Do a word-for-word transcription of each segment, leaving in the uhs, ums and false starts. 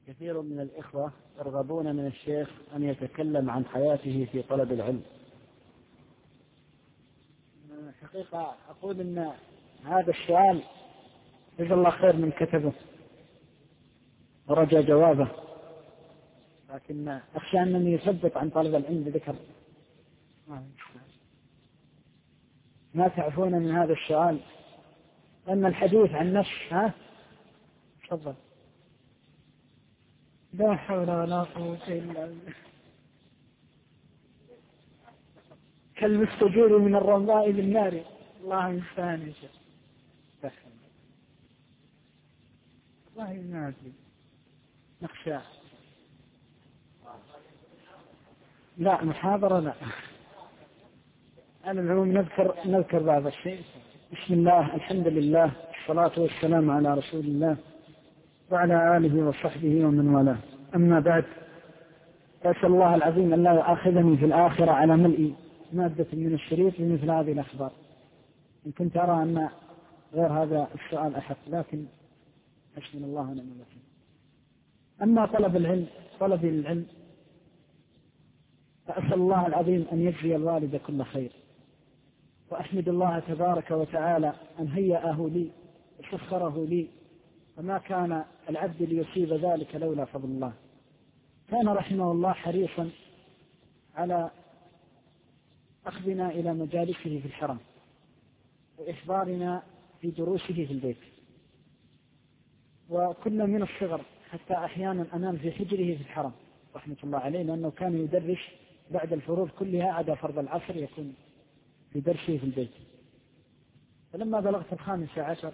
كثير من الإخوة يرغبون من الشيخ أن يتكلم عن حياته في طلب العلم. حقيقة أقول أن هذا السؤال جزا الله خير من كتبه ورجى جوابه، لكن أخشى أنني يثبت عن طلب العلم بذكر ما تعرفون من هذا السؤال، أن الحديث عن نفس ها تفضل. لا حول ولا قوة إلا بالله. كالمستجير من الرمضاء بالنار. الله المستعان يا شيخ. الله ينادي نخشى لا محاضرة لا. أنا العموم نذكر نذكر بعض الشيء. بسم الله، الحمد لله، الصلاة والسلام على رسول الله وعلى آله وصحبه ومن والاه. أما بعد، أسأل الله العظيم أن لا يؤاخذني في الآخرة على ملء مادة من الشريط بمثل هذه الأخبار، إن كنت أرى أن غير هذا السؤال أحق، لكن حسبنا الله ونعم الوكيل. أما طلب العلم طلب العلم فأسأل الله العظيم أن يجزي الوالد كل خير، وأحمد الله تبارك وتعالى أن هيأه لي وسخره لي، وما كان العبد ليصيب ذلك لولا فضل الله. كان رحمه الله حريصا على أخذنا إلى مجالسه في الحرم وإحضارنا في دروسه في البيت، وكنا من الصغر حتى أحيانا أنام في حجره في الحرم رحمة الله عليه، لأنه كان يدرس بعد الفروض كلها عدا فرض العصر يكون في درسه في البيت. فلما بلغت الخامسة عشر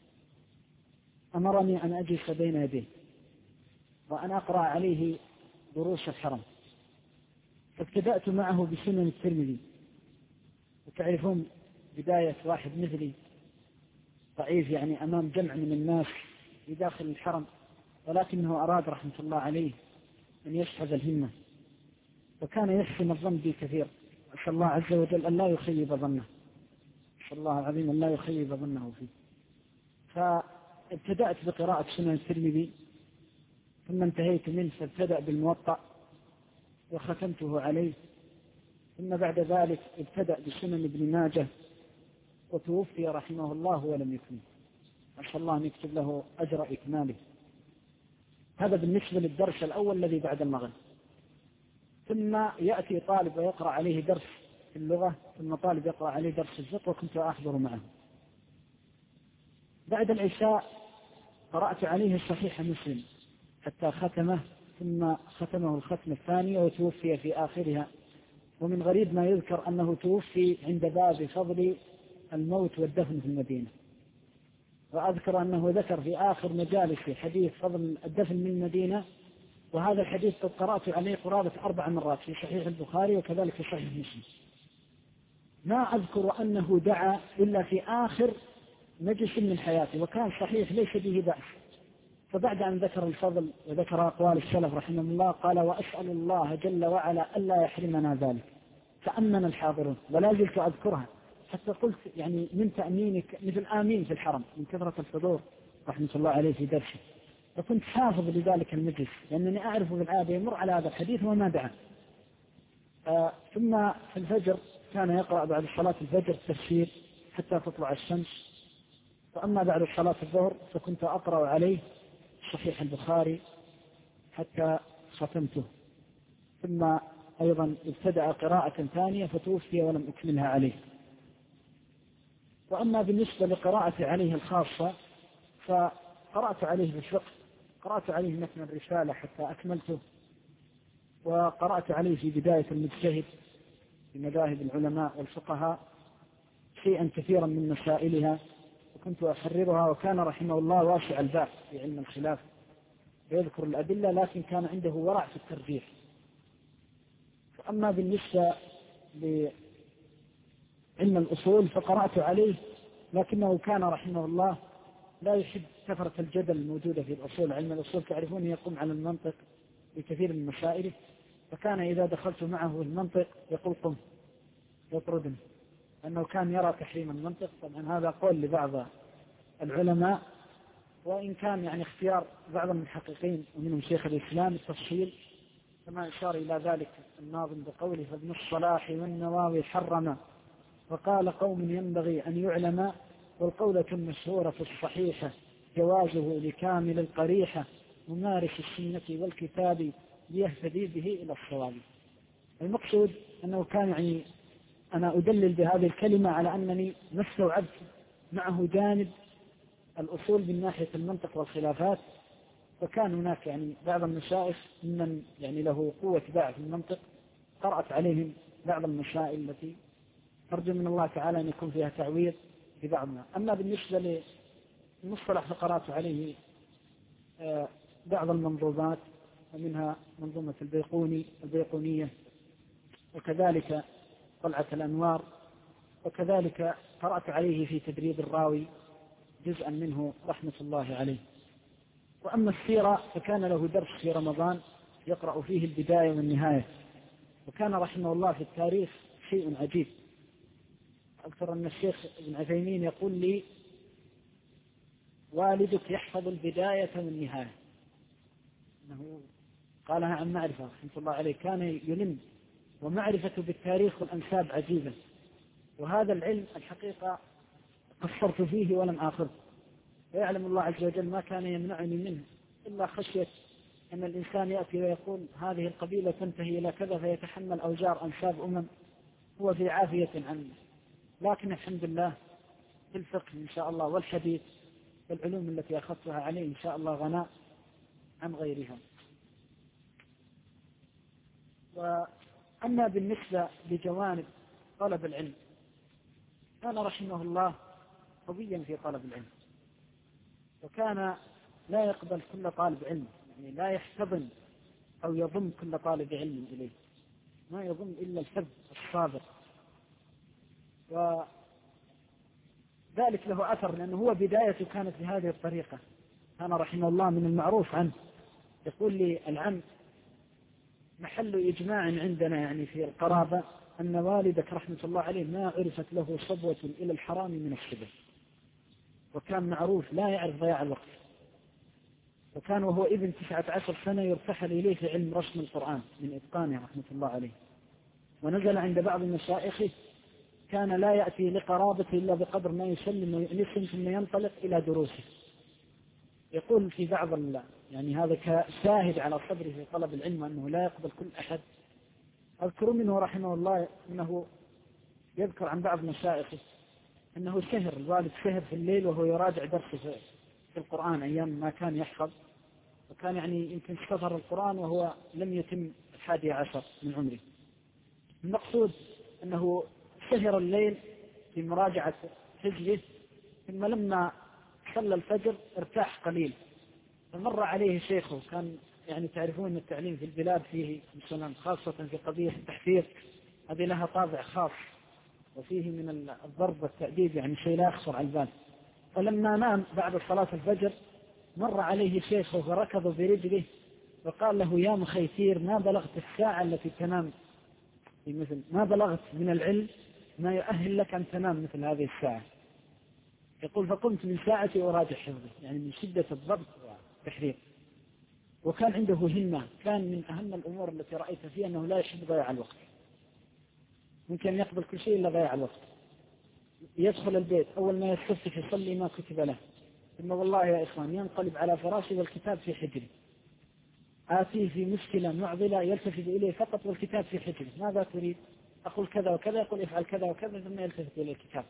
أمرني أن أجلس بين يديه وأن أقرأ عليه دروس الحرم، فابتدأت معه بسنن الترمذي. وتعرفون بداية واحد مثلي ضعيف يعني أمام جمع من الناس في داخل الحرم، ولكنه أراد رحمة الله عليه أن يشحذ الهمة، وكان يحسن الظن بي كثير، أسأل الله عز وجل أن لا يخيب ظنه، أسأل الله العظيم أن لا يخيب ظنه فيه. فابتدأت بقراءة سنن الترمذي، ثم انتهيت منه فابتدأ بالموطأ وختمته عليه، ثم بعد ذلك ابتدأ بسنن ابن ماجه، وتوفي رحمه الله ولم يكمل، أسأل الله أن يكتب له أجر إكماله. هذا بالنسبة للدرس الأول الذي بعد المغرب. ثم يأتي طالب ويقرأ عليه درس في اللغة، ثم طالب يقرأ عليه درس الفقه، وكنت أحضر معه. بعد العشاء قرأت عليه صحيح مسلم حتى ختمه، ثم ختمه الختمة الثانية وتوفي في آخرها. ومن غريب ما يذكر أنه توفي عند باب فضل الموت والدفن في المدينة، وأذكر أنه ذكر في آخر مجالس حديث فضل الدفن من المدينة، وهذا الحديث قد قرأت عليه قرابة أربع مرات في صحيح البخاري وكذلك في صحيح مسلم. ما أذكر أنه دعا إلا في آخر مجلس من حياته، وكان صحيح ليس به بأس. فبعد أن ذكر الفضل وذكر أقوال السلف رحمه الله قال: وأسأل الله جل وعلا ألا يحرمنا ذلك. فأمن الحاضرون، ولا زلت أذكرها حتى قلت يعني من تأمينك مثل آمين في الحرم من كثرة الحضور رحمة الله عليه في درسه. فكنت حافظ لذلك المجلس لأنني أعرف بالعادة يمر على هذا الحديث وما دعا. آه ثم في الفجر كان يقرأ بعد صلاة الفجر التفسير حتى تطلع الشمس. وأما بعد صلاة الظهر فكنت أقرأ عليه صحيح البخاري حتى ختمته، ثم أيضا ابتدأ قراءة ثانية فتوفي ولم أكملها عليه. وأما بالنسبة لقراءة عليه الخاصة فقرأت عليه بالفقه، قرأت عليه متن الرسالة حتى أكملته، وقرأت عليه في بداية المجتهد في مذاهب العلماء والفقهاء شيئا كثيرا من مسائلها، وكنت أحررها. وكان رحمه الله واسع الباب في علم الخلاف، يذكر الأدلة لكن كان عنده ورع في الترجيح. فأما بالنسبة لعلم الأصول فقرأت عليه، لكنه كان رحمه الله لا يحب كثرة الجدل الموجودة في الأصول. علم الأصول تعرفون يقوم على المنطق بكثير من مسائله، فكان إذا دخلت معه المنطق يقول قم يطردني، أنه كان يرى تحريم المنطق. طبعا هذا قول لبعض العلماء، وإن كان يعني اختيار بعض المحققين ومنهم شيخ الإسلام التفصيل كما أشار إلى ذلك الناظم بقوله فابن الصلاح والنواوي حرم وقال قوم ينبغي أن يعلم والقولة المشهورة في الصحيحة جوازه لكامل القريحة ممارس السنة والكتاب ليهتدي به إلى الصواب. المقصود أنه كان يعني أنا أدلل بهذه الكلمة على أنني ما استوعبت معه جانب الأصول من ناحية المنطق والخلافات، وكان هناك يعني بعض المشايخ ممن يعني له قوة باع في المنطق قرأت عليهم بعض المسائل التي أرجو من الله تعالى أن يكون فيها تعويض في بعضها. أما بالنسبة للمصطلح فقرأت عليه بعض المنظومات ومنها منظومة البيقوني البيقونية وكذلك طلعة الأنوار، وكذلك قرأت عليه في تدريب الراوي جزءا منه رحمة الله عليه. وأما السيرة فكان له درس في رمضان يقرأ فيه البداية والنهاية، وكان رحمه الله في التاريخ شيء عجيب. أذكر أن الشيخ ابن عثيمين يقول لي والدك يحفظ البداية والنهاية، أنه قالها عن معرفة رحمة الله عليه، كان يلم ومعرفة بالتاريخ والأنساب عجيبة، وهذا العلم الحقيقة قصرت فيه ولم آخذه، ويعلم الله عز وجل ما كان يمنعني منه إلا خشية أن الإنسان يأتي ويقول هذه القبيلة تنتهي إلى كذا فيتحمل أوزار أنساب أمم هو في عافية عنه. لكن الحمد لله في الفقه إن شاء الله والحديث والعلوم التي أخذتها عليه إن شاء الله غناء عن غيرها. وأما بالنسبة لجوانب طلب العلم كان رحمه الله قويا في طلب العلم، وكان لا يقبل كل طالب علم، يعني لا يحتضن أو يضم كل طالب علم إليه، ما يضم إلا الحب الصادق. وذلك له أثر لأنه هو بدايته كانت بهذه الطريقة. كان رحمه الله من المعروف عنه يقول لي العم محل إجماع عندنا يعني في القرابة أن والدك رحمة الله عليه ما عرفت له صبوة إلى الحرام من الشبه، وكان معروف لا يعرف ضياع الوقت، وكان وهو ابن تسعة عشر سنة يرتحل إليه في علم رسم القرآن من إتقانه رحمة الله عليه. ونزل عند بعض مشايخه كان لا يأتي لقرابته إلا بقدر ما يسلم ويؤنسهم ثم ينطلق إلى دروسه. يقول في بعض الله يعني هذا كشاهد على صبره في طلب العلم أنه لا يقبل كل أحد. أذكر منه رحمه الله أنه يذكر عن بعض مشايخه أنه سهر، الوالد سهر في الليل وهو يراجع درسه في القرآن أيام ما كان يحفظ، وكان يعني يمكن استظهر القرآن وهو لم يتم الحادي عشر من عمره. المقصود أنه سهر الليل في مراجعة حجره، ثم لما صلى الفجر ارتاح قليل، فمر عليه شيخه، كان يعني تعرفون التعليم في البلاد فيه مثلا خاصة في قضية التحفيظ هذه لها طابع خاص وفيه من الضرب والتأديب يعني شيء لا يخطر على البال. فلما نام بعد صلاة الفجر مر عليه شيخه فركض برجله وقال له يا مخيثير ما بلغت الساعة التي تنام في مثل ما بلغت من العلم ما يؤهل لك أن تنام مثل هذه الساعة. يقول فقمت من ساعتي أراجع حفظه يعني من شدة الضبط والتحرير. وكان عنده همة، كان من أهم الأمور التي رأيت فيها أنه لا يحب ضياع الوقت، ممكن يقبل كل شيء إلا ضياع الوقت. يدخل البيت أول ما يستفتح يصلي ما كتب له، ثم والله يا إخوان ينقلب على فراشي والكتاب في حجري، آتيه في مشكلة معضلة يلتفت إليه فقط والكتاب في حجري، ماذا تريد؟ أقول كذا وكذا، يقول افعل كذا وكذا، ثم يلتفت إلى الكتاب.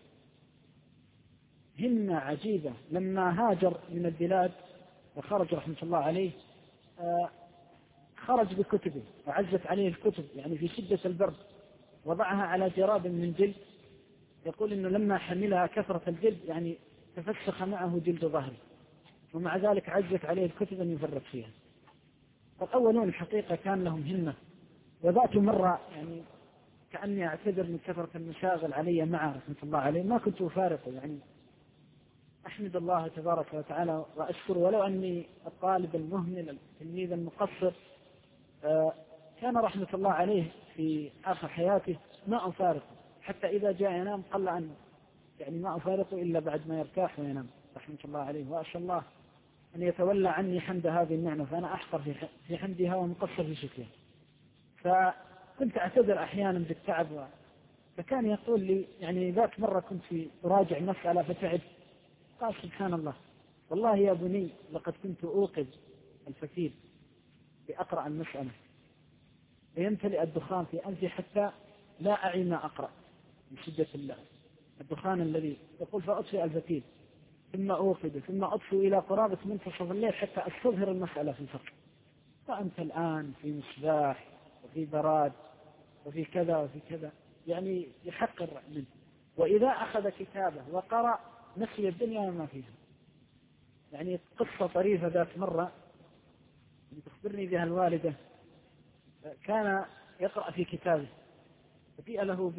همة عجيبة. لما هاجر من البلاد وخرج رحمة الله عليه آه خرج بكتبه وعزت عليه الكتب يعني في شدة البرد، وضعها على جراب من جلد. يقول إنه لما حملها كثرة الجلد يعني تفسخ معه جلد ظهره، ومع ذلك عزت عليه الكتب أن يفرط فيها. فالأولون الحقيقة كان لهم همة. وذات مرة يعني كأني أعتذر من كثرة المشاغل علي معه رحمة الله عليه ما كنت أفارقه، يعني أحمد الله تبارك وتعالى وأشكر، ولو أني الطالب المهمل التلميذ المقصر آه كان رحمة الله عليه في آخر حياته ما أفارقه، حتى إذا جاء ينام قل أن يعني ما أفارقه إلا بعد ما يرتاح وينام رحمة الله عليه. وأسأل الله أن يتولى عني حمد هذه النعمة، فأنا أحقر في حمدها ومقصر في شكرها. فكنت أعتذر أحيانا بالتعب، فكان يقول لي يعني ذات مرة كنت في أراجع مسألة فتعب، قال سبحان الله والله يا بني لقد كنت أوقظ الفتيل بأقرأ المسألة فيمتلئ الدخان في أنفي حتى لا أعي ما أقرأ من شدة الله الدخان الذي يقول، فأطفئ الفتيل ثم أوقظ ثم أطفئ إلى قرابة منتصف الليل حتى أستظهر المسألة في الفقه. فأنت الآن في مصباح وفي براد وفي كذا وفي كذا، يعني يحقر منه. وإذا أخذ كتابه وقرأ نسي الدنيا وما فيها. يعني قصة طريفة ذات مرة تخبرني بها الوالدة، كان يقرأ في كتابه فجيء له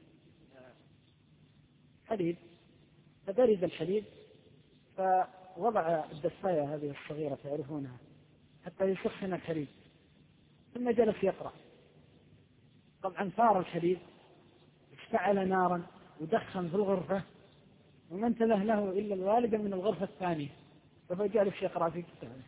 بحليب فبرد الحليب فوضع الدفاية هذه الصغيرة تعرفونها حتى يسخن الحليب، ثم جلس يقرأ. طبعا ثار الحليب اشتعل نارا ودخن في الغرفة، وما انتبه له إلا الوالدة من الغرفة الثانية، فهو جالس يقرأ في كتابه.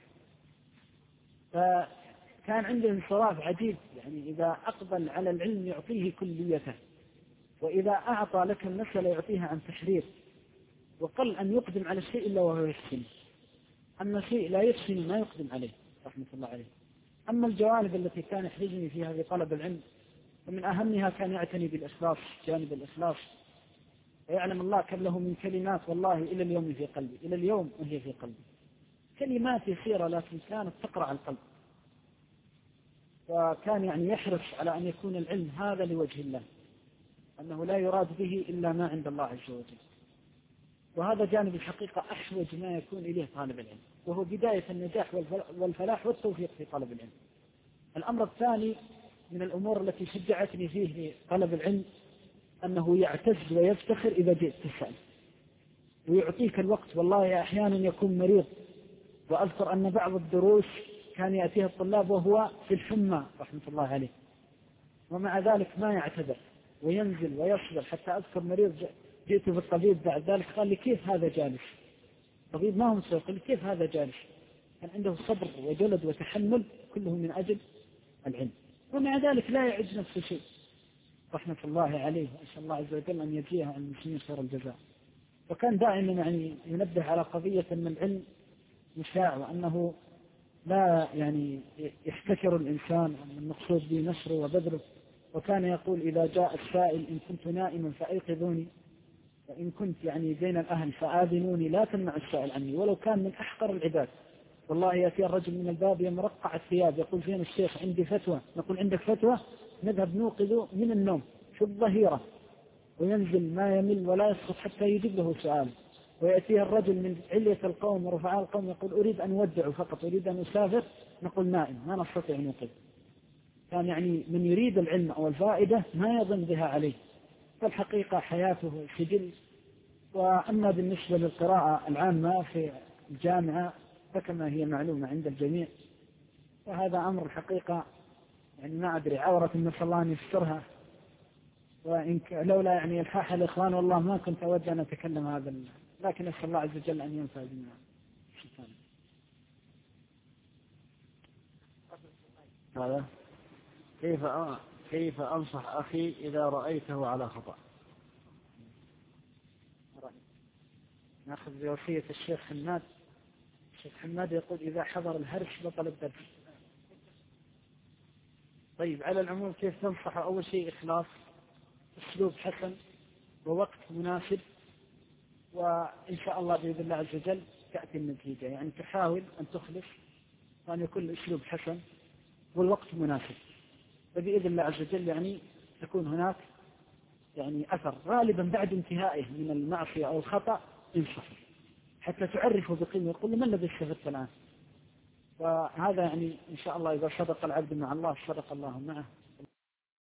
فكان عنده انصراف عجيب، يعني إذا أقبل على العلم يعطيه كليته، وإذا أعطى لك المسألة يعطيها عن تحرير، وقل أن يقدم على الشيء إلا وهو يحسن. أما شيء لا يحسن ما يقدم عليه رحمة الله عليه. أما الجوانب التي كان يحرجني فيها في طلب العلم، ومن أهمها كان يعتني بالإخلاص، جانب الإخلاص. ويعلم الله كم له من كلمات والله إلى اليوم في قلبي، إلى اليوم وهي في قلبي، كلمات يسيرة لكن كانت تقرأ القلب. وكان يعني يحرص على أن يكون العلم هذا لوجه الله، أنه لا يراد به إلا ما عند الله عز وجل. وهذا جانب الحقيقة أحوج ما يكون إليه طالب العلم، وهو بداية النجاح والفلاح والتوفيق في طلب العلم. الأمر الثاني من الأمور التي شجعتني فيه في طلب العلم أنه يعتز ويفتخر إذا جئت تسأل، ويعطيك الوقت. والله أحيانا يكون مريض، وأذكر أن بعض الدروس كان يأتيه الطلاب وهو في الحمى رحمة الله عليه، ومع ذلك ما يعتذر وينزل ويصبر. حتى أذكر مريض جئت بالطبيب بعد ذلك قال لي كيف هذا جالس؟ طبيب ما هو مسوق، قال لي كيف هذا جالس؟ كان عنده صبر وجلد وتحمل كله من أجل العلم، ومع ذلك لا يعد نفسه شيء رحمة الله عليه. أسأل الله عز وجل أن يجزيه عن المسلمين خير الجزاء. وكان دائما يعني ينبه على قضية أن العلم مشاع، وأنه لا يعني يحتكر الإنسان، المقصود به نشره وبذله. وكان يقول إذا جاء السائل إن كنت نائما فأيقظوني، وإن كنت يعني بين الأهل فآذنوني، لا تمنع السائل عني ولو كان من أحقر العباد. والله يأتي الرجل من الباب يمرقع الثياب يقول فين الشيخ عندي فتوى، نقول عندك فتوى، نذهب نوقظ من النوم في الظهيرة، وينزل ما يمل ولا يسقط حتى يجيب له سؤال. ويأتيه الرجل من علية القوم ورفعاء القوم يقول أريد أن أودع فقط، أريد أن أسافر، نقول نائم ما نستطيع أن نوقظ. كان يعني من يريد العلم أو الفائدة ما يظن بها عليه، فالحقيقة حياته سجل. وأما بالنسبة للقراءة العامة في الجامعة فكما هي معلومة عند الجميع، وهذا أمر الحقيقة يعني ما أدري عورة نسأل الله أن يسترها، وإن لولا يعني الحاح الإخوان والله ما كنت أود أن أتكلم هذا، لكن أسأل الله عز وجل أن ينفع بنا. هذا كيف كيف أنصح أخي إذا رأيته على خطأ؟ نأخذ بوصية الشيخ حماد. الشيخ حماد يقول إذا حضر الهرش بطل الدرس. طيب على العموم كيف تنصح؟ أول شيء إخلاص، أسلوب حسن ووقت مناسب، وإن شاء الله بإذن الله عز وجل تأتي النتيجة. يعني تحاول أن تخلص وأن يكون الأسلوب حسن والوقت مناسب، فبإذن الله عز وجل يعني تكون هناك يعني أثر. غالبا بعد انتهائه من المعصية أو الخطأ انصح حتى تعرفه بقيمة، يقول ما الذي استفدت الآن؟ وهذا يعني إن شاء الله إذا صدق العبد مع الله صدق الله معه.